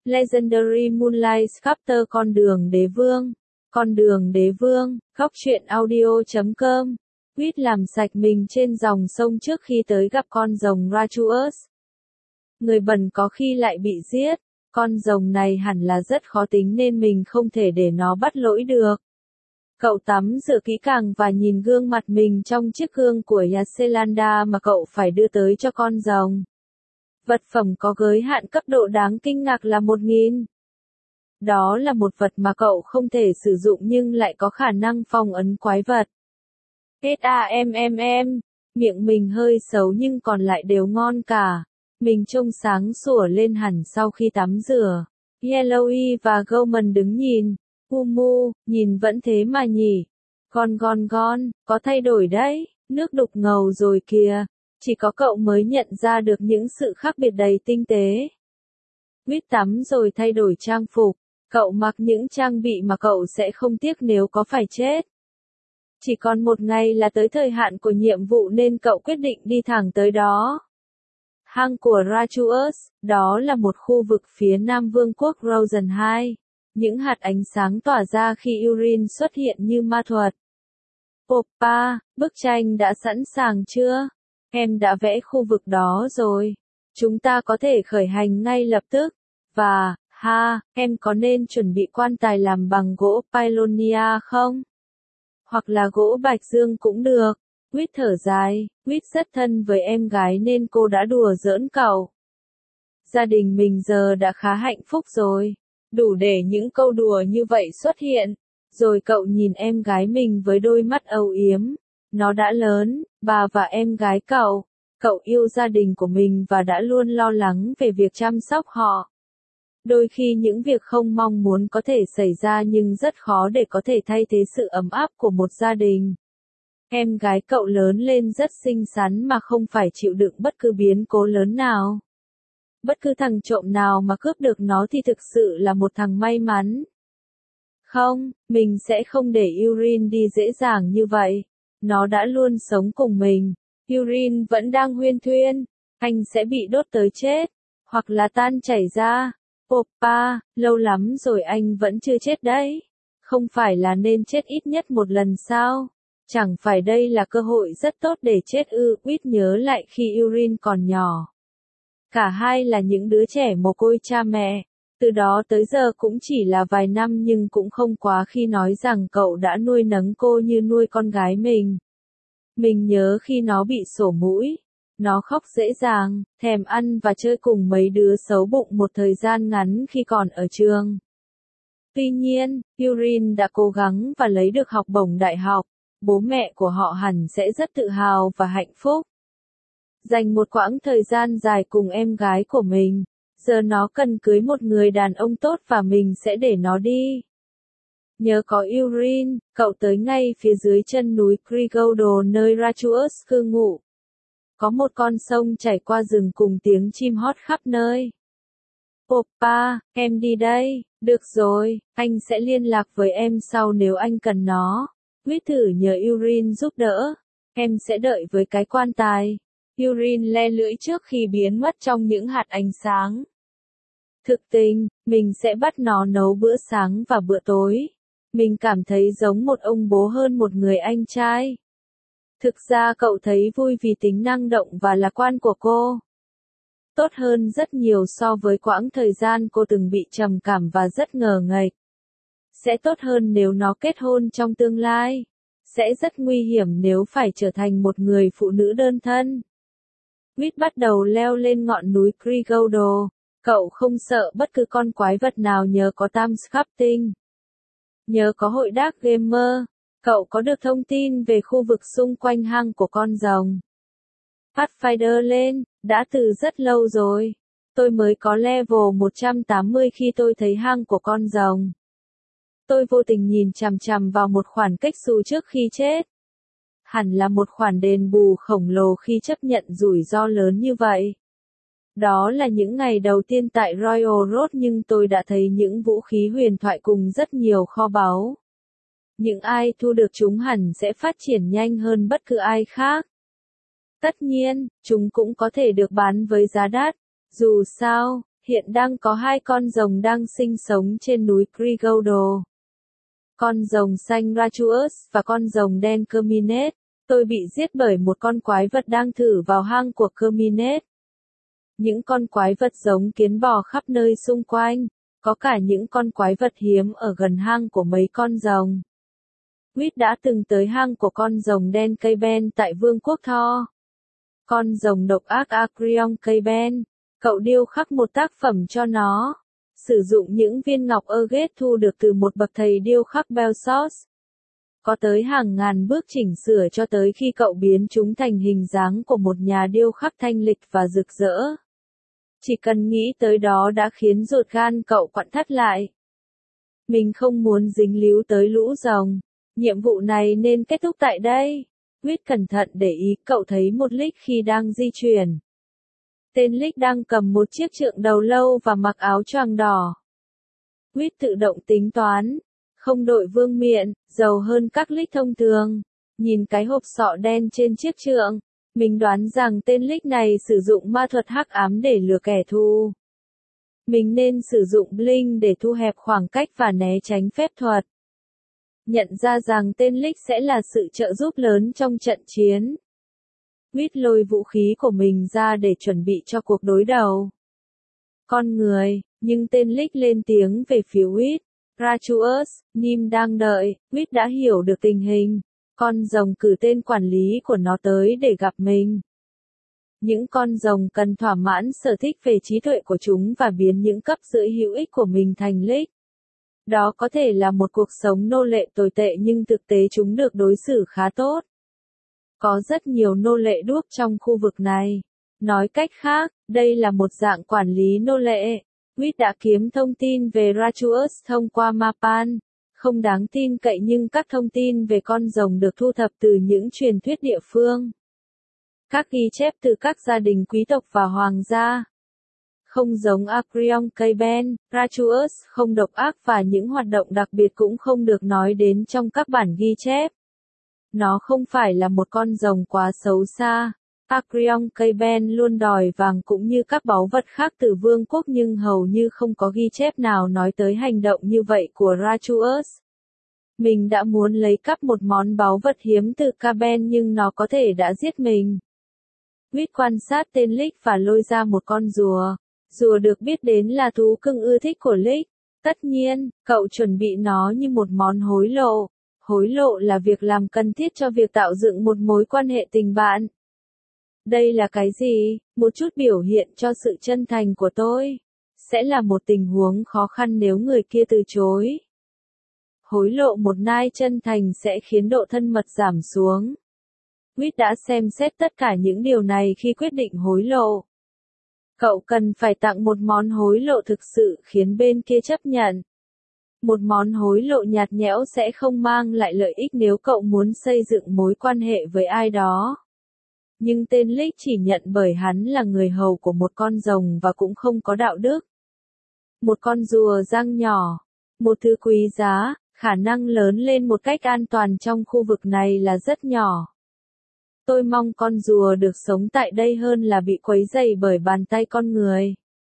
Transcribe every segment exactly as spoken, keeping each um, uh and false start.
Legendary Moonlight Sculptor Con đường đế vương. Con đường đế vương, góc truyện audio chấm com. Quýt làm sạch mình trên dòng sông trước khi tới gặp con rồng Ratuus. Người bần có khi lại bị giết, con rồng này hẳn là rất khó tính nên mình không thể để nó bắt lỗi được. Cậu tắm rửa kỹ càng và nhìn gương mặt mình trong chiếc gương của Yaselanda mà cậu phải đưa tới cho con rồng. Vật phẩm có giới hạn cấp độ đáng kinh ngạc là một nghìn. Đó là một vật mà cậu không thể sử dụng nhưng lại có khả năng phong ấn quái vật. SAMMM, miệng mình hơi xấu nhưng còn lại đều ngon cả. Mình trông sáng sủa lên hẳn sau khi tắm rửa. Yellowy và Goldman đứng nhìn. Umu, nhìn vẫn thế mà nhỉ. Con gon gon, có thay đổi đấy, nước đục ngầu rồi kìa. Chỉ có cậu mới nhận ra được những sự khác biệt đầy tinh tế. Quýt tắm rồi thay đổi trang phục. Cậu mặc những trang bị mà cậu sẽ không tiếc nếu có phải chết. Chỉ còn một ngày là tới thời hạn của nhiệm vụ nên cậu quyết định đi thẳng tới đó. Hang của Ratuus, đó là một khu vực phía nam vương quốc Rosen hai. Những hạt ánh sáng tỏa ra khi Urin xuất hiện như ma thuật. Oppa, bức tranh đã sẵn sàng chưa? Em đã vẽ khu vực đó rồi. Chúng ta có thể khởi hành ngay lập tức. Và, ha, em có nên chuẩn bị quan tài làm bằng gỗ Pylonia không? Hoặc là gỗ bạch dương cũng được. Quýt thở dài, Quýt rất thân với em gái nên cô đã đùa giỡn cậu. Gia đình mình giờ đã khá hạnh phúc rồi. Đủ để những câu đùa như vậy xuất hiện. Rồi cậu nhìn em gái mình với đôi mắt âu yếm. Nó đã lớn, bà và em gái cậu. Cậu yêu gia đình của mình và đã luôn lo lắng về việc chăm sóc họ. Đôi khi những việc không mong muốn có thể xảy ra nhưng rất khó để có thể thay thế sự ấm áp của một gia đình. Em gái cậu lớn lên rất xinh xắn mà không phải chịu đựng bất cứ biến cố lớn nào. Bất cứ thằng trộm nào mà cướp được nó thì thực sự là một thằng may mắn. Không, mình sẽ không để Urin đi dễ dàng như vậy. Nó đã luôn sống cùng mình. Urin vẫn đang huyên thuyên. Anh sẽ bị đốt tới chết. Hoặc là tan chảy ra. Oppa, lâu lắm rồi anh vẫn chưa chết đấy. Không phải là nên chết ít nhất một lần sao? Chẳng phải đây là cơ hội rất tốt để chết ư? Quýt nhớ lại khi Urin còn nhỏ. Cả hai là những đứa trẻ mồ côi cha mẹ. Từ đó tới giờ cũng chỉ là vài năm nhưng cũng không quá khi nói rằng cậu đã nuôi nấng cô như nuôi con gái mình. Mình nhớ khi nó bị sổ mũi. Nó khóc dễ dàng, thèm ăn và chơi cùng mấy đứa xấu bụng một thời gian ngắn khi còn ở trường. Tuy nhiên, Urin đã cố gắng và lấy được học bổng đại học. Bố mẹ của họ hẳn sẽ rất tự hào và hạnh phúc. Dành một quãng thời gian dài cùng em gái của mình. Giờ nó cần cưới một người đàn ông tốt và mình sẽ để nó đi. Nhớ có Urin, cậu tới ngay phía dưới chân núi Krigodo nơi Ratuus cư ngụ. Có một con sông chảy qua rừng cùng tiếng chim hót khắp nơi. Oppa, em đi đây, được rồi, anh sẽ liên lạc với em sau nếu anh cần nó. Quýt thử nhờ Urin giúp đỡ. Em sẽ đợi với cái quan tài. Urin le lưỡi trước khi biến mất trong những hạt ánh sáng. Thực tình, mình sẽ bắt nó nấu bữa sáng và bữa tối. Mình cảm thấy giống một ông bố hơn một người anh trai. Thực ra cậu thấy vui vì tính năng động và lạc quan của cô. Tốt hơn rất nhiều so với quãng thời gian cô từng bị trầm cảm và rất ngờ nghệch. Sẽ tốt hơn nếu nó kết hôn trong tương lai. Sẽ rất nguy hiểm nếu phải trở thành một người phụ nữ đơn thân. Quýt bắt đầu leo lên ngọn núi Krigodo. Cậu không sợ bất cứ con quái vật nào nhờ có Tam Sculpting. Nhờ có hội Dark Gamer, cậu có được thông tin về khu vực xung quanh hang của con rồng. Pathfinder lên, đã từ rất lâu rồi. Tôi mới có level một trăm tám mươi khi tôi thấy hang của con rồng. Tôi vô tình nhìn chằm chằm vào một khoản cách xù trước khi chết. Hẳn là một khoản đền bù khổng lồ khi chấp nhận rủi ro lớn như vậy. Đó là những ngày đầu tiên tại Royal Road nhưng tôi đã thấy những vũ khí huyền thoại cùng rất nhiều kho báu. Những ai thu được chúng hẳn sẽ phát triển nhanh hơn bất cứ ai khác. Tất nhiên, chúng cũng có thể được bán với giá đắt. Dù sao, Hiện đang có hai con rồng đang sinh sống trên núi Grigoldo. Con rồng xanh Rachuus và con rồng đen Kerminet. Tôi bị giết bởi một con quái vật đang thử vào hang của Kerminet. Những con quái vật giống kiến bò khắp nơi xung quanh. Có cả những con quái vật hiếm ở gần hang của mấy con rồng. Quýt đã từng tới hang của con rồng đen Kayben tại Vương quốc Thor. Con rồng độc ác Acreon Kayben. Cậu điêu khắc một tác phẩm cho nó. Sử dụng những viên ngọc Erget thu được từ một bậc thầy điêu khắc Belsos. Có tới hàng ngàn bước chỉnh sửa cho tới khi cậu biến chúng thành hình dáng của một nhà điêu khắc thanh lịch và rực rỡ. Chỉ cần nghĩ tới đó đã khiến ruột gan cậu quặn thắt lại. Mình không muốn dính líu tới lũ rồng. Nhiệm vụ này nên kết thúc tại đây. Quýt cẩn thận để ý, cậu thấy một Lick khi đang di chuyển. Tên Lick đang cầm một chiếc trượng đầu lâu và mặc áo choàng đỏ. Quýt tự động tính toán. Không đội vương miện, giàu hơn các Lick thông thường. Nhìn cái hộp sọ đen trên chiếc trượng. Mình đoán rằng tên Lick này sử dụng ma thuật hắc ám để lừa kẻ thù. Mình nên sử dụng Blink để thu hẹp khoảng cách và né tránh phép thuật. Nhận ra rằng tên Lick sẽ là sự trợ giúp lớn trong trận chiến. Quýt lôi vũ khí của mình ra để chuẩn bị cho cuộc đối đầu. Con người, nhưng tên Lick lên tiếng về phía Quýt. Rachuus, Nim đang đợi. Quýt đã hiểu được tình hình. Con rồng cử tên quản lý của nó tới để gặp mình. Những con rồng cần thỏa mãn sở thích về trí tuệ của chúng và biến những cấp dưới hữu ích của mình thành Lick. Đó có thể là một cuộc sống nô lệ tồi tệ nhưng thực tế chúng được đối xử khá tốt. Có rất nhiều nô lệ đuốc trong khu vực này. Nói cách khác, đây là một dạng quản lý nô lệ. Quýt đã kiếm thông tin về Rachuus thông qua Mapan. Không đáng tin cậy nhưng các thông tin về con rồng được thu thập từ những truyền thuyết địa phương. Các ghi chép từ các gia đình quý tộc và hoàng gia. Không giống Acreon Kayben, Rachuus không độc ác và những hoạt động đặc biệt cũng không được nói đến trong các bản ghi chép. Nó không phải là một con rồng quá xấu xa. Acreon Kayben luôn đòi vàng cũng như các báu vật khác từ vương quốc nhưng hầu như không có ghi chép nào nói tới hành động như vậy của Rachuus. Mình đã muốn lấy cắp một món báu vật hiếm từ Kayben nhưng nó có thể đã giết mình. Quýt quan sát tên Lick và lôi ra một con rùa. Rùa được biết đến là thú cưng ưa thích của Lick. Tất nhiên, cậu chuẩn bị nó như một món hối lộ. Hối lộ là việc làm cần thiết cho việc tạo dựng một mối quan hệ tình bạn. Đây là cái gì? Một chút biểu hiện cho sự chân thành của tôi. Sẽ là một tình huống khó khăn nếu người kia từ chối. Hối lộ một nai chân thành sẽ khiến độ thân mật giảm xuống. Quýt đã xem xét tất cả những điều này khi quyết định hối lộ. Cậu cần phải tặng một món hối lộ thực sự khiến bên kia chấp nhận. Một món hối lộ nhạt nhẽo sẽ không mang lại lợi ích nếu cậu muốn xây dựng mối quan hệ với ai đó. Nhưng tên Lick chỉ nhận bởi hắn là người hầu của một con rồng và cũng không có đạo đức. Một con rùa răng nhỏ. Một thứ quý giá, khả năng lớn lên một cách an toàn trong khu vực này là rất nhỏ. Tôi mong con rùa được sống tại đây hơn là bị quấy rầy bởi bàn tay con người.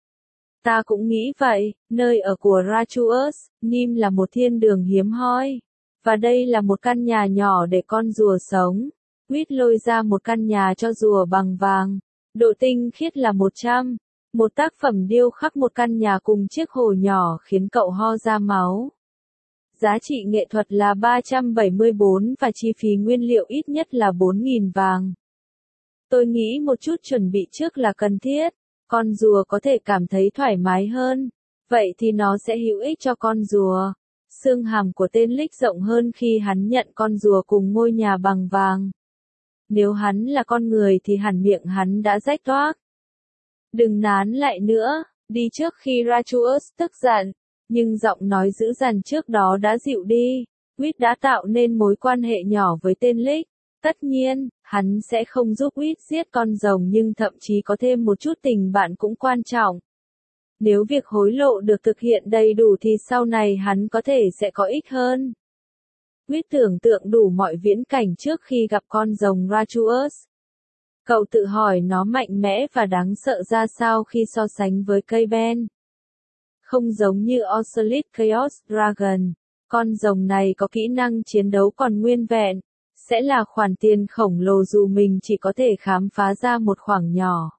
Ta cũng nghĩ vậy, nơi ở của Rachuus, Nim là một thiên đường hiếm hoi. Và đây là một căn nhà nhỏ để con rùa sống. Quýt lôi ra một căn nhà cho rùa bằng vàng. Độ tinh khiết là một trăm. Một tác phẩm điêu khắc một căn nhà cùng chiếc hồ nhỏ khiến cậu ho ra máu. Giá trị nghệ thuật là ba trăm bảy mươi bốn và chi phí nguyên liệu ít nhất là bốn nghìn vàng. Tôi nghĩ một chút chuẩn bị trước là cần thiết. Con rùa có thể cảm thấy thoải mái hơn. Vậy thì nó sẽ hữu ích cho con rùa. Xương hàm của tên Lick rộng hơn khi hắn nhận con rùa cùng ngôi nhà bằng vàng. Nếu hắn là con người thì hẳn miệng hắn đã rách toác. Đừng nán lại nữa, đi trước khi Rachuus tức giận. Nhưng giọng nói dữ dằn trước đó đã dịu đi. Quýt đã tạo nên mối quan hệ nhỏ với tên Lick. Tất nhiên, hắn sẽ không giúp Quýt giết con rồng nhưng thậm chí có thêm một chút tình bạn cũng quan trọng. Nếu việc hối lộ được thực hiện đầy đủ thì sau này hắn có thể sẽ có ích hơn. Quýt tưởng tượng đủ mọi viễn cảnh trước khi gặp con rồng Rachuus. Cậu tự hỏi nó mạnh mẽ và đáng sợ ra sao khi so sánh với cây ben. Không giống như Ocelot Chaos Dragon, con rồng này có kỹ năng chiến đấu còn nguyên vẹn, sẽ là khoản tiền khổng lồ dù mình chỉ có thể khám phá ra một khoảng nhỏ.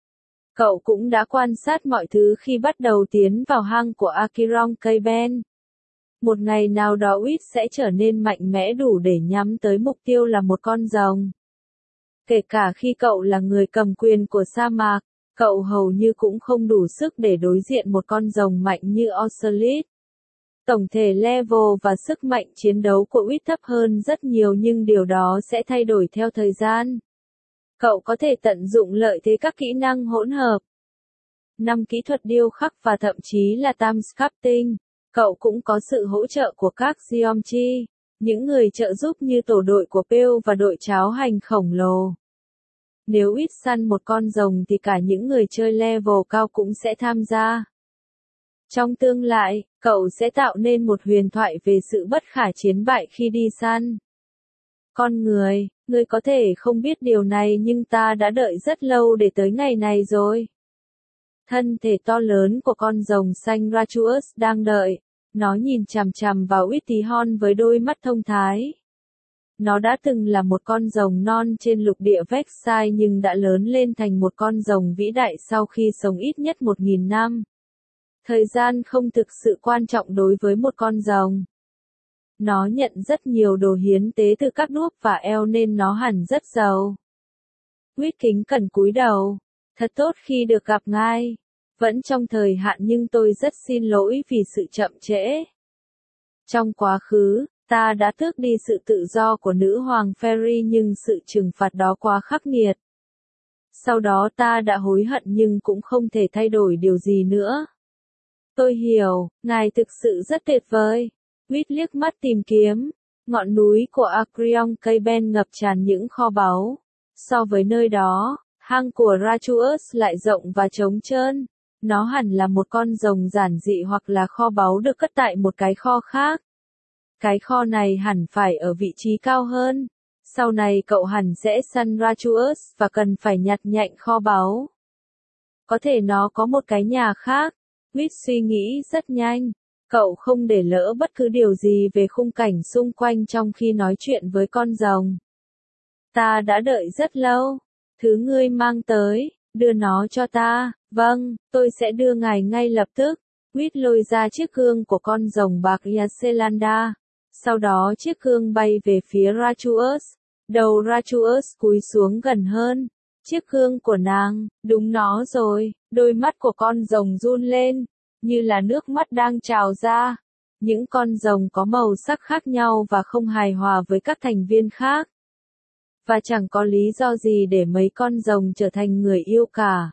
Cậu cũng đã quan sát mọi thứ khi bắt đầu tiến vào hang của Acheron cây ben. Một ngày nào đó Wit sẽ trở nên mạnh mẽ đủ để nhắm tới mục tiêu là một con rồng. Kể cả khi cậu là người cầm quyền của sa mạc, cậu hầu như cũng không đủ sức để đối diện một con rồng mạnh như Ocelot. Tổng thể level và sức mạnh chiến đấu của Wit thấp hơn rất nhiều nhưng điều đó sẽ thay đổi theo thời gian. Cậu có thể tận dụng lợi thế các kỹ năng hỗn hợp. năm Kỹ thuật điêu khắc và thậm chí là time sculpting. Cậu cũng có sự hỗ trợ của các Geometry, những người trợ giúp như tổ đội của Pale và đội cháo hành khổng lồ. Nếu Wit săn một con rồng thì cả những người chơi level cao cũng sẽ tham gia. Trong tương lai, cậu sẽ tạo nên một huyền thoại về sự bất khả chiến bại khi đi săn. Con người, ngươi có thể không biết điều này nhưng ta đã đợi rất lâu để tới ngày này rồi. Thân thể to lớn của con rồng xanh Rachuus đang đợi. Nó nhìn chằm chằm vào Wit tí hon với đôi mắt thông thái. Nó đã từng là một con rồng non trên lục địa Vexai nhưng đã lớn lên thành một con rồng vĩ đại sau khi sống ít nhất một nghìn năm. Thời gian không thực sự quan trọng đối với một con rồng. Nó nhận rất nhiều đồ hiến tế từ các đuốc và eo nên nó hẳn rất giàu. Wit kính cẩn cúi đầu. Thật tốt khi được gặp ngài. Vẫn trong thời hạn nhưng tôi rất xin lỗi vì sự chậm trễ. Trong quá khứ, ta đã tước đi sự tự do của nữ hoàng Fairy nhưng sự trừng phạt đó quá khắc nghiệt. Sau đó ta đã hối hận nhưng cũng không thể thay đổi điều gì nữa. Tôi hiểu, ngài thực sự rất tuyệt vời. Wit liếc mắt tìm kiếm. Ngọn núi của Acheron cây ben ngập tràn những kho báu. So với nơi đó, hang của Rachuus lại rộng và trống trơn. Nó hẳn là một con rồng giản dị hoặc là kho báu được cất tại một cái kho khác. Cái kho này hẳn phải ở vị trí cao hơn. Sau này cậu hẳn sẽ săn Rachuus và cần phải nhặt nhạnh kho báu. Có thể nó có một cái nhà khác. Wit suy nghĩ rất nhanh. Cậu không để lỡ bất cứ điều gì về khung cảnh xung quanh trong khi nói chuyện với con rồng. Ta đã đợi rất lâu. Thứ ngươi mang tới, đưa nó cho ta. Vâng, tôi sẽ đưa ngài ngay lập tức. Wit lôi ra chiếc gương của con rồng bạc Yaselanda. Sau đó chiếc gương bay về phía Rachuus. Đầu Rachuus cúi xuống gần hơn. Chiếc gương của nàng, đúng nó rồi. Đôi mắt của con rồng run lên, như là nước mắt đang trào ra. Những con rồng có màu sắc khác nhau và không hài hòa với các thành viên khác. Và chẳng có lý do gì để mấy con rồng trở thành người yêu cả.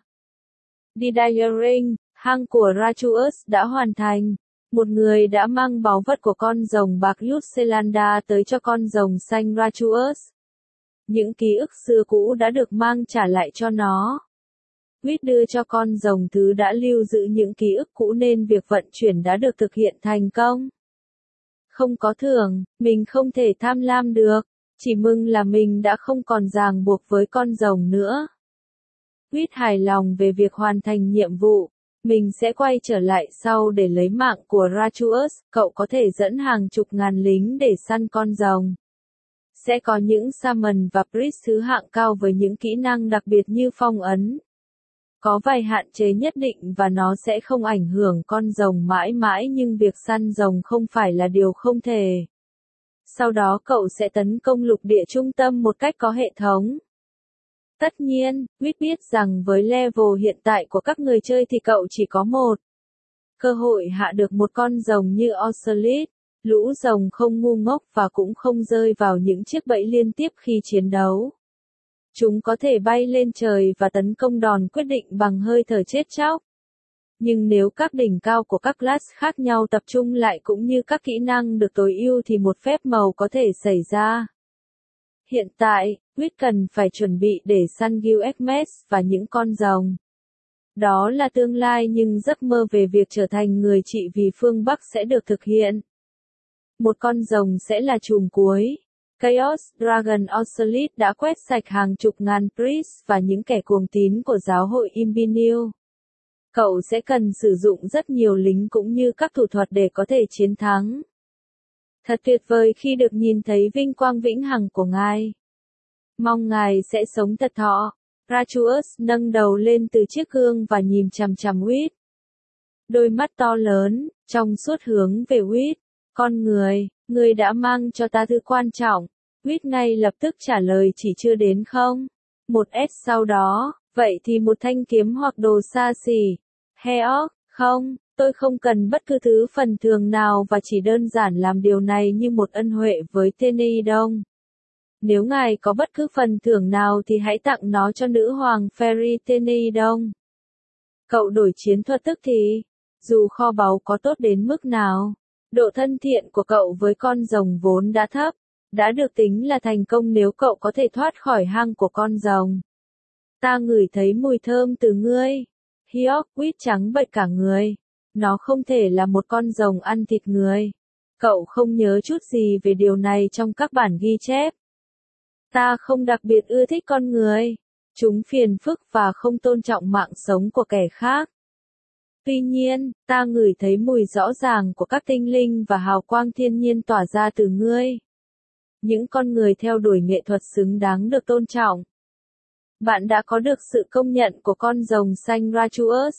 Didaring, hang của Rachuus đã hoàn thành. Một người đã mang báu vật của con rồng bạc Yaselanda tới cho con rồng xanh Rachuus. Những ký ức xưa cũ đã được mang trả lại cho nó. Wit đưa cho con rồng thứ đã lưu giữ những ký ức cũ nên việc vận chuyển đã được thực hiện thành công. Không có thưởng, mình không thể tham lam được. Chỉ mừng là mình đã không còn ràng buộc với con rồng nữa. Wit hài lòng về việc hoàn thành nhiệm vụ. Mình sẽ quay trở lại sau để lấy mạng của Rachuus. Cậu có thể dẫn hàng chục ngàn lính để săn con rồng. Sẽ có những Shaman và Priest thứ hạng cao với những kỹ năng đặc biệt như phong ấn. Có vài hạn chế nhất định và nó sẽ không ảnh hưởng con rồng mãi mãi nhưng việc săn rồng không phải là điều không thể. Sau đó cậu sẽ tấn công lục địa trung tâm một cách có hệ thống. Tất nhiên, Wit biết rằng với level hiện tại của các người chơi thì cậu chỉ có một cơ hội hạ được một con rồng như Ocelot. Lũ rồng không ngu ngốc và cũng không rơi vào những chiếc bẫy liên tiếp khi chiến đấu. Chúng có thể bay lên trời và tấn công đòn quyết định bằng hơi thở chết chóc. Nhưng nếu các đỉnh cao của các class khác nhau tập trung lại cũng như các kỹ năng được tối ưu thì một phép màu có thể xảy ra. Hiện tại, Wit cần phải chuẩn bị để săn Gilgamesh và những con rồng. Đó là tương lai nhưng giấc mơ về việc trở thành người trị vì phương Bắc sẽ được thực hiện. Một con rồng sẽ là chùm cuối. Chaos Dragon Ocelot đã quét sạch hàng chục ngàn priest và những kẻ cuồng tín của giáo hội Imperial. Cậu sẽ cần sử dụng rất nhiều lính cũng như các thủ thuật để có thể chiến thắng. Thật tuyệt vời khi được nhìn thấy vinh quang vĩnh hằng của ngài. Mong ngài sẽ sống thật thọ. Ratuus nâng đầu lên từ chiếc gương và nhìn chằm chằm Wit. Đôi mắt to lớn, trong suốt hướng về Wit. Con người, người đã mang cho ta thứ quan trọng. Wit ngay lập tức trả lời chỉ chưa đến không? Một S sau đó, vậy thì một thanh kiếm hoặc đồ xa xỉ. Heok, không, tôi không cần bất cứ thứ phần thường nào và chỉ đơn giản làm điều này như một ân huệ với Teneidon. Nếu ngài có bất cứ phần thưởng nào thì hãy tặng nó cho nữ hoàng Fairy Teneidon. Cậu đổi chiến thuật tức thì, dù kho báu có tốt đến mức nào, độ thân thiện của cậu với con rồng vốn đã thấp, đã được tính là thành công nếu cậu có thể thoát khỏi hang của con rồng. Ta ngửi thấy mùi thơm từ ngươi. Hiok quýt trắng bệch cả người. Nó không thể là một con rồng ăn thịt người. Cậu không nhớ chút gì về điều này trong các bản ghi chép. Ta không đặc biệt ưa thích con người. Chúng phiền phức và không tôn trọng mạng sống của kẻ khác. Tuy nhiên, ta ngửi thấy mùi rõ ràng của các tinh linh và hào quang thiên nhiên tỏa ra từ ngươi. Những con người theo đuổi nghệ thuật xứng đáng được tôn trọng. Bạn đã có được sự công nhận của con rồng xanh Ratuus.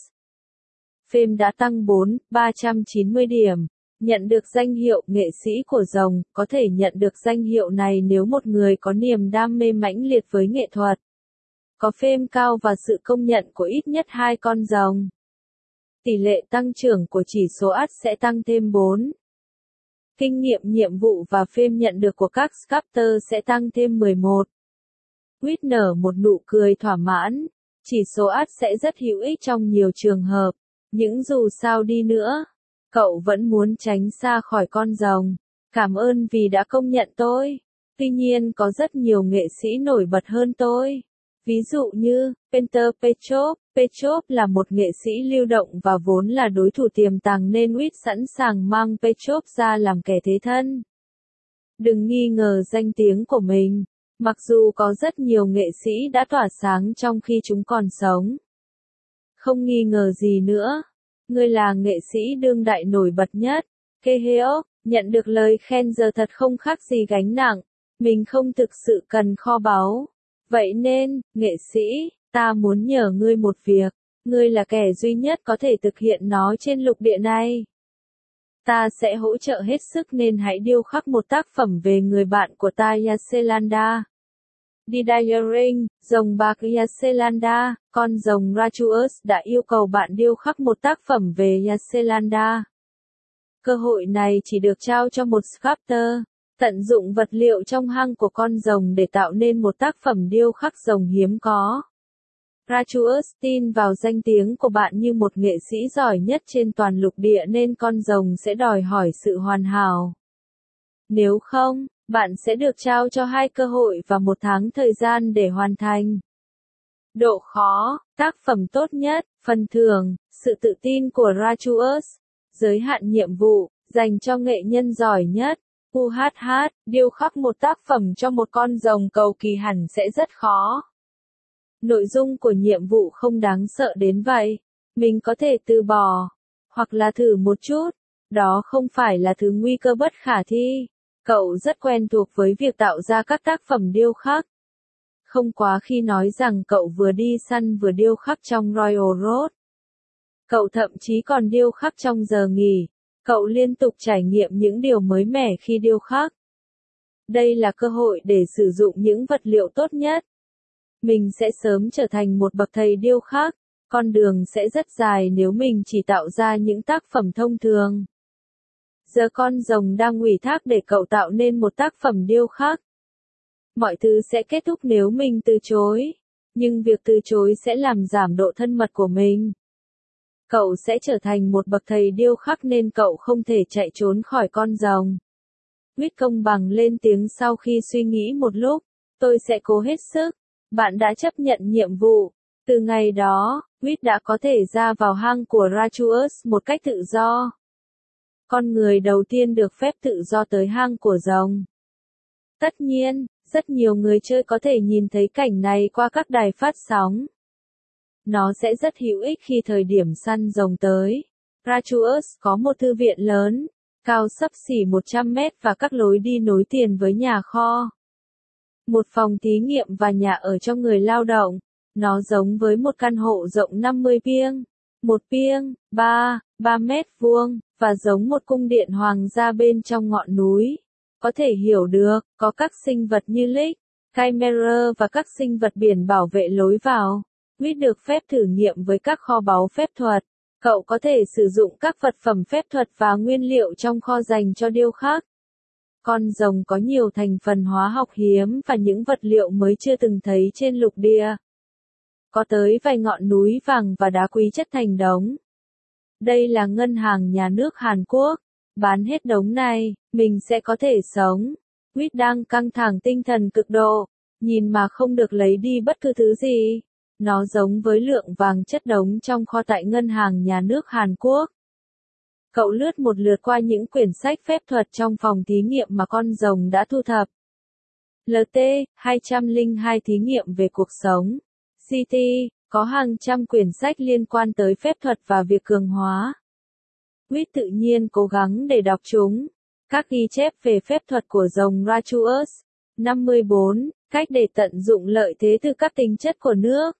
Phim đã tăng bốn ba trăm chín mươi điểm. Nhận được danh hiệu nghệ sĩ của rồng, có thể nhận được danh hiệu này nếu một người có niềm đam mê mãnh liệt với nghệ thuật. Có phim cao và sự công nhận của ít nhất hai con rồng. Tỷ lệ tăng trưởng của chỉ số ắt sẽ tăng thêm bốn. Kinh nghiệm nhiệm vụ và phim nhận được của các sculptor sẽ tăng thêm mười một. Quýt nở một nụ cười thỏa mãn. Chỉ số ắt sẽ rất hữu ích trong nhiều trường hợp. Nhưng dù sao đi nữa, cậu vẫn muốn tránh xa khỏi con rồng. Cảm ơn vì đã công nhận tôi. Tuy nhiên có rất nhiều nghệ sĩ nổi bật hơn tôi. Ví dụ như, Peter Petrov. Petrov là một nghệ sĩ lưu động và vốn là đối thủ tiềm tàng nên Wit sẵn sàng mang Petrov ra làm kẻ thế thân. Đừng nghi ngờ danh tiếng của mình. Mặc dù có rất nhiều nghệ sĩ đã tỏa sáng trong khi chúng còn sống. Không nghi ngờ gì nữa. Ngươi là nghệ sĩ đương đại nổi bật nhất. Keheok, nhận được lời khen giờ thật không khác gì gánh nặng. Mình không thực sự cần kho báu. Vậy nên, nghệ sĩ, ta muốn nhờ ngươi một việc. Ngươi là kẻ duy nhất có thể thực hiện nó trên lục địa này. Ta sẽ hỗ trợ hết sức nên hãy điêu khắc một tác phẩm về người bạn của ta Yaselanda. Didaring, rồng bạc Yaselanda, con rồng Ratuus đã yêu cầu bạn điêu khắc một tác phẩm về Yaselanda. Cơ hội này chỉ được trao cho một sculptor. Tận dụng vật liệu trong hang của con rồng để tạo nên một tác phẩm điêu khắc rồng hiếm có. Ratuus tin vào danh tiếng của bạn như một nghệ sĩ giỏi nhất trên toàn lục địa nên con rồng sẽ đòi hỏi sự hoàn hảo. Nếu không, bạn sẽ được trao cho hai cơ hội và một tháng thời gian để hoàn thành. Độ khó, tác phẩm tốt nhất, phần thưởng, sự tự tin của Ratuus. Giới hạn nhiệm vụ, dành cho nghệ nhân giỏi nhất. u hát hát, điêu khắc một tác phẩm cho một con rồng cầu kỳ hẳn sẽ rất khó. Nội dung của nhiệm vụ không đáng sợ đến vậy. Mình có thể từ bỏ. Hoặc là thử một chút. Đó không phải là thứ nguy cơ bất khả thi. Cậu rất quen thuộc với việc tạo ra các tác phẩm điêu khắc. Không quá khi nói rằng cậu vừa đi săn vừa điêu khắc trong Royal Road. Cậu thậm chí còn điêu khắc trong giờ nghỉ. Cậu liên tục trải nghiệm những điều mới mẻ khi điêu khắc. Đây là cơ hội để sử dụng những vật liệu tốt nhất. Mình sẽ sớm trở thành một bậc thầy điêu khắc. Con đường sẽ rất dài nếu mình chỉ tạo ra những tác phẩm thông thường. Giờ con rồng đang ủy thác để cậu tạo nên một tác phẩm điêu khắc. Mọi thứ sẽ kết thúc nếu mình từ chối. Nhưng việc từ chối sẽ làm giảm độ thân mật của mình. Cậu sẽ trở thành một bậc thầy điêu khắc nên cậu không thể chạy trốn khỏi con rồng. Wit công bằng lên tiếng sau khi suy nghĩ một lúc. Tôi sẽ cố hết sức. Bạn đã chấp nhận nhiệm vụ. Từ ngày đó, Wit đã có thể ra vào hang của Ratuus một cách tự do. Con người đầu tiên được phép tự do tới hang của rồng. Tất nhiên, rất nhiều người chơi có thể nhìn thấy cảnh này qua các đài phát sóng. Nó sẽ rất hữu ích khi thời điểm săn rồng tới. Ratuus có một thư viện lớn, cao xấp xỉ một trăm mét và các lối đi nối tiền với nhà kho. Một phòng thí nghiệm và nhà ở cho người lao động. Nó giống với một căn hộ rộng năm mươi piêng, một piêng, ba, ba mét vuông, và giống một cung điện hoàng gia bên trong ngọn núi. Có thể hiểu được, có các sinh vật như Lick, Chimera và các sinh vật biển bảo vệ lối vào. Huyết được phép thử nghiệm với các kho báu phép thuật. Cậu có thể sử dụng các vật phẩm phép thuật và nguyên liệu trong kho dành cho điêu khắc. Con rồng có nhiều thành phần hóa học hiếm và những vật liệu mới chưa từng thấy trên lục địa. Có tới vài ngọn núi vàng và đá quý chất thành đống. Đây là ngân hàng nhà nước Hàn Quốc. Bán hết đống này, mình sẽ có thể sống. Huyết đang căng thẳng tinh thần cực độ, nhìn mà không được lấy đi bất cứ thứ gì. Nó giống với lượng vàng chất đống trong kho tại ngân hàng nhà nước Hàn Quốc. Cậu lướt một lượt qua những quyển sách phép thuật trong phòng thí nghiệm mà con rồng đã thu thập. lờ tê hai không hai thí nghiệm về cuộc sống. xê tê có hàng trăm quyển sách liên quan tới phép thuật và việc cường hóa. Huyết tự nhiên cố gắng để đọc chúng. Các ghi chép về phép thuật của rồng Ratuus. năm mươi bốn. Cách để tận dụng lợi thế từ các tính chất của nước.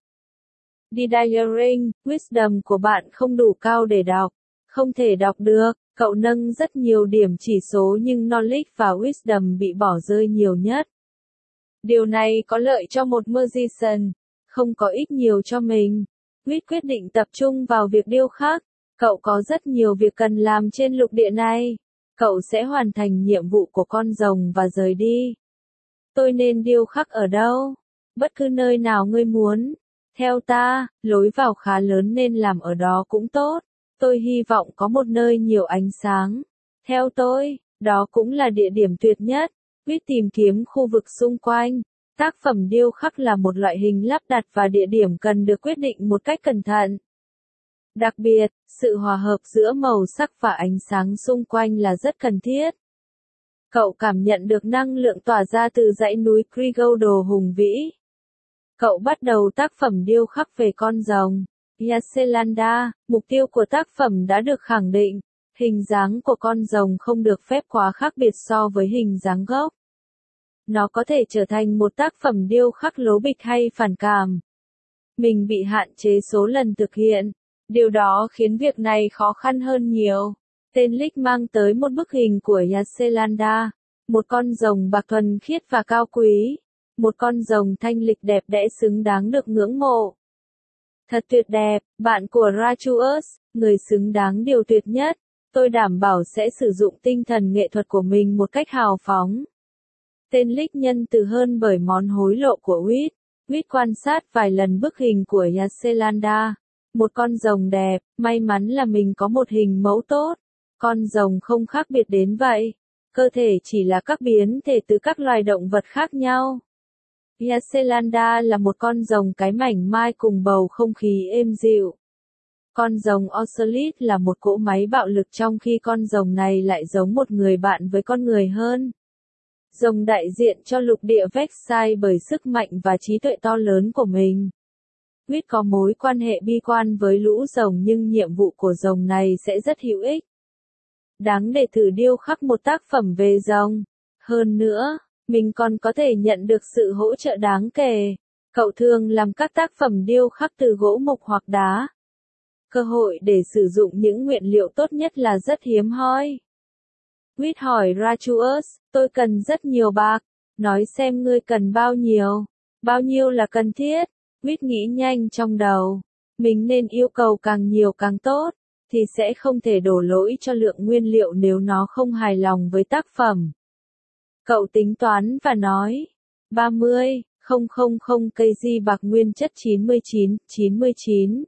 Desiring, wisdom của bạn không đủ cao để đọc. Không thể đọc được, cậu nâng rất nhiều điểm chỉ số nhưng knowledge và wisdom bị bỏ rơi nhiều nhất. Điều này có lợi cho một magician, không có ích nhiều cho mình. Huyết quyết định tập trung vào việc điêu khắc. Cậu có rất nhiều việc cần làm trên lục địa này. Cậu sẽ hoàn thành nhiệm vụ của con rồng và rời đi. Tôi nên điêu khắc ở đâu? Bất cứ nơi nào ngươi muốn. Theo ta, lối vào khá lớn nên làm ở đó cũng tốt. Tôi hy vọng có một nơi nhiều ánh sáng. Theo tôi, đó cũng là địa điểm tuyệt nhất. Huyết tìm kiếm khu vực xung quanh. Tác phẩm điêu khắc là một loại hình lắp đặt và địa điểm cần được quyết định một cách cẩn thận. Đặc biệt, sự hòa hợp giữa màu sắc và ánh sáng xung quanh là rất cần thiết. Cậu cảm nhận được năng lượng tỏa ra từ dãy núi Krigodo hùng vĩ. Cậu bắt đầu tác phẩm điêu khắc về con rồng. Yaselanda, mục tiêu của tác phẩm đã được khẳng định. Hình dáng của con rồng không được phép quá khác biệt so với hình dáng gốc. Nó có thể trở thành một tác phẩm điêu khắc lố bịch hay phản cảm. Mình bị hạn chế số lần thực hiện. Điều đó khiến việc này khó khăn hơn nhiều. Tên Lick mang tới một bức hình của Yaselanda. Một con rồng bạc thuần khiết và cao quý. Một con rồng thanh lịch đẹp đẽ xứng đáng được ngưỡng mộ. Thật tuyệt đẹp, bạn của Ratuus, người xứng đáng điều tuyệt nhất. Tôi đảm bảo sẽ sử dụng tinh thần nghệ thuật của mình một cách hào phóng. Tên Lick nhân từ hơn bởi món hối lộ của Huyết. Huyết quan sát vài lần bức hình của Yaselanda. Một con rồng đẹp, may mắn là mình có một hình mẫu tốt. Con rồng không khác biệt đến vậy. Cơ thể chỉ là các biến thể từ các loài động vật khác nhau. Yaselanda là một con rồng cái mảnh mai cùng bầu không khí êm dịu. Con rồng Ocelit là một cỗ máy bạo lực trong khi con rồng này lại giống một người bạn với con người hơn. Rồng đại diện cho lục địa Vexai bởi sức mạnh và trí tuệ to lớn của mình. Huyết có mối quan hệ bi quan với lũ rồng nhưng nhiệm vụ của rồng này sẽ rất hữu ích. Đáng để thử điêu khắc một tác phẩm về rồng. Hơn nữa, mình còn có thể nhận được sự hỗ trợ đáng kể. Cậu thường làm các tác phẩm điêu khắc từ gỗ mục hoặc đá. Cơ hội để sử dụng những nguyên liệu tốt nhất là rất hiếm hoi. Huyết hỏi Ratuus, tôi cần rất nhiều bạc. Nói xem ngươi cần bao nhiêu. Bao nhiêu là cần thiết? Huyết nghĩ nhanh trong đầu. Mình nên yêu cầu càng nhiều càng tốt. Thì sẽ không thể đổ lỗi cho lượng nguyên liệu nếu nó không hài lòng với tác phẩm. Cậu tính toán và nói. ba mươi, không không không cây di bạc nguyên chất chín mươi chín, chín mươi chín.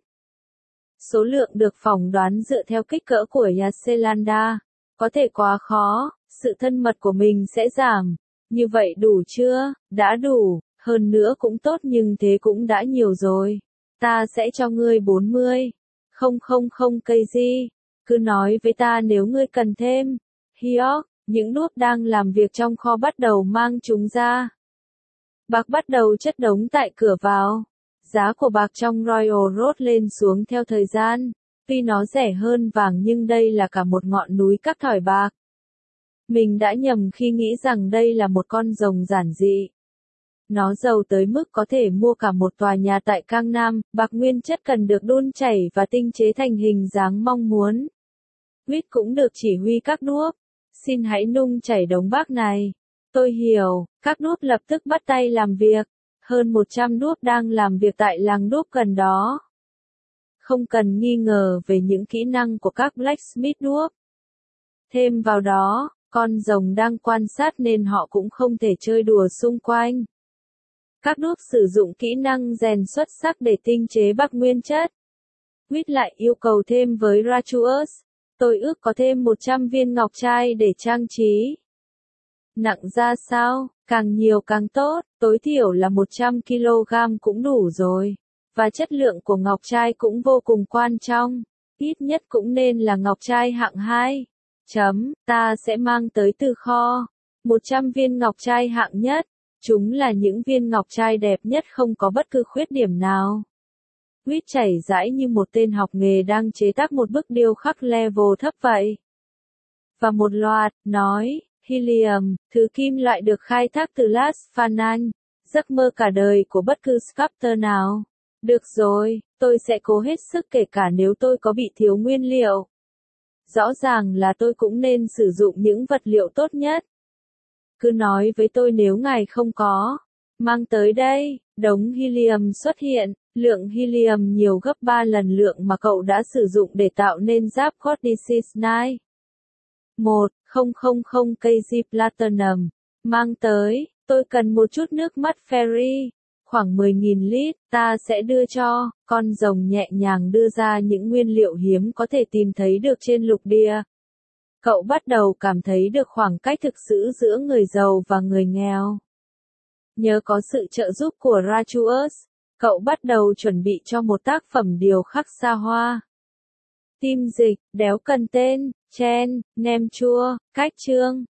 Số lượng được phỏng đoán dựa theo kích cỡ của Yaselanda. Có thể quá khó, sự thân mật của mình sẽ giảm. Như vậy đủ chưa? Đã đủ, hơn nữa cũng tốt nhưng thế cũng đã nhiều rồi. Ta sẽ cho ngươi bốn mươi. Không không không cây di. Cứ nói với ta nếu ngươi cần thêm. Hyok, Những đuốc đang làm việc trong kho bắt đầu mang chúng ra. Bạc bắt đầu chất đống tại cửa vào. Giá của bạc trong Royal Road lên xuống theo thời gian. Tuy nó rẻ hơn vàng nhưng đây là cả một ngọn núi các thỏi bạc. Mình đã nhầm khi nghĩ rằng đây là một con rồng giản dị. Nó giàu tới mức có thể mua cả một tòa nhà tại Cang Nam. Bạc nguyên chất cần được đun chảy và tinh chế thành hình dáng mong muốn. Huyết cũng được chỉ huy các đuốc. Xin hãy nung chảy đống bạc này. Tôi hiểu, các đuốc lập tức bắt tay làm việc. Hơn một trăm đuốc đang làm việc tại làng đuốc gần đó. Không cần nghi ngờ về những kỹ năng của các blacksmith đuốc. Thêm vào đó, con rồng đang quan sát nên họ cũng không thể chơi đùa xung quanh. Các đuốc sử dụng kỹ năng rèn xuất sắc để tinh chế bạc nguyên chất. Huyết lại yêu cầu thêm với Rachuus. Tôi ước có thêm một trăm viên ngọc trai để trang trí. Nặng ra sao? Càng nhiều càng tốt, tối thiểu là một trăm ki lô gam cũng đủ rồi. Và chất lượng của ngọc trai cũng vô cùng quan trọng. Ít nhất cũng nên là ngọc trai hạng hai. Chấm, ta sẽ mang tới từ kho. một trăm viên ngọc trai hạng nhất. Chúng là những viên ngọc trai đẹp nhất không có bất cứ khuyết điểm nào. Huyết chảy rãi như một tên học nghề đang chế tác một bức điêu khắc level thấp vậy. Và một loạt, nói, helium, thứ kim loại được khai thác từ Las Fanan, giấc mơ cả đời của bất cứ sculptor nào. Được rồi, tôi sẽ cố hết sức kể cả nếu tôi có bị thiếu nguyên liệu. Rõ ràng là tôi cũng nên sử dụng những vật liệu tốt nhất. Cứ nói với tôi nếu ngài không có. Mang tới đây, đống helium xuất hiện, lượng helium nhiều gấp ba lần lượng mà cậu đã sử dụng để tạo nên giáp Codices chín. một nghìn cây platinum. Mang tới, tôi cần một chút nước mắt fairy, khoảng mười nghìn lít, ta sẽ đưa cho. Con rồng nhẹ nhàng đưa ra những nguyên liệu hiếm có thể tìm thấy được trên lục địa. Cậu bắt đầu cảm thấy được khoảng cách thực sự giữa người giàu và người nghèo. Nhờ có sự trợ giúp của Rachuus, cậu bắt đầu chuẩn bị cho một tác phẩm điêu khắc xa hoa. Tim dịch, đéo cần tên, chen, nem chua, cách chương.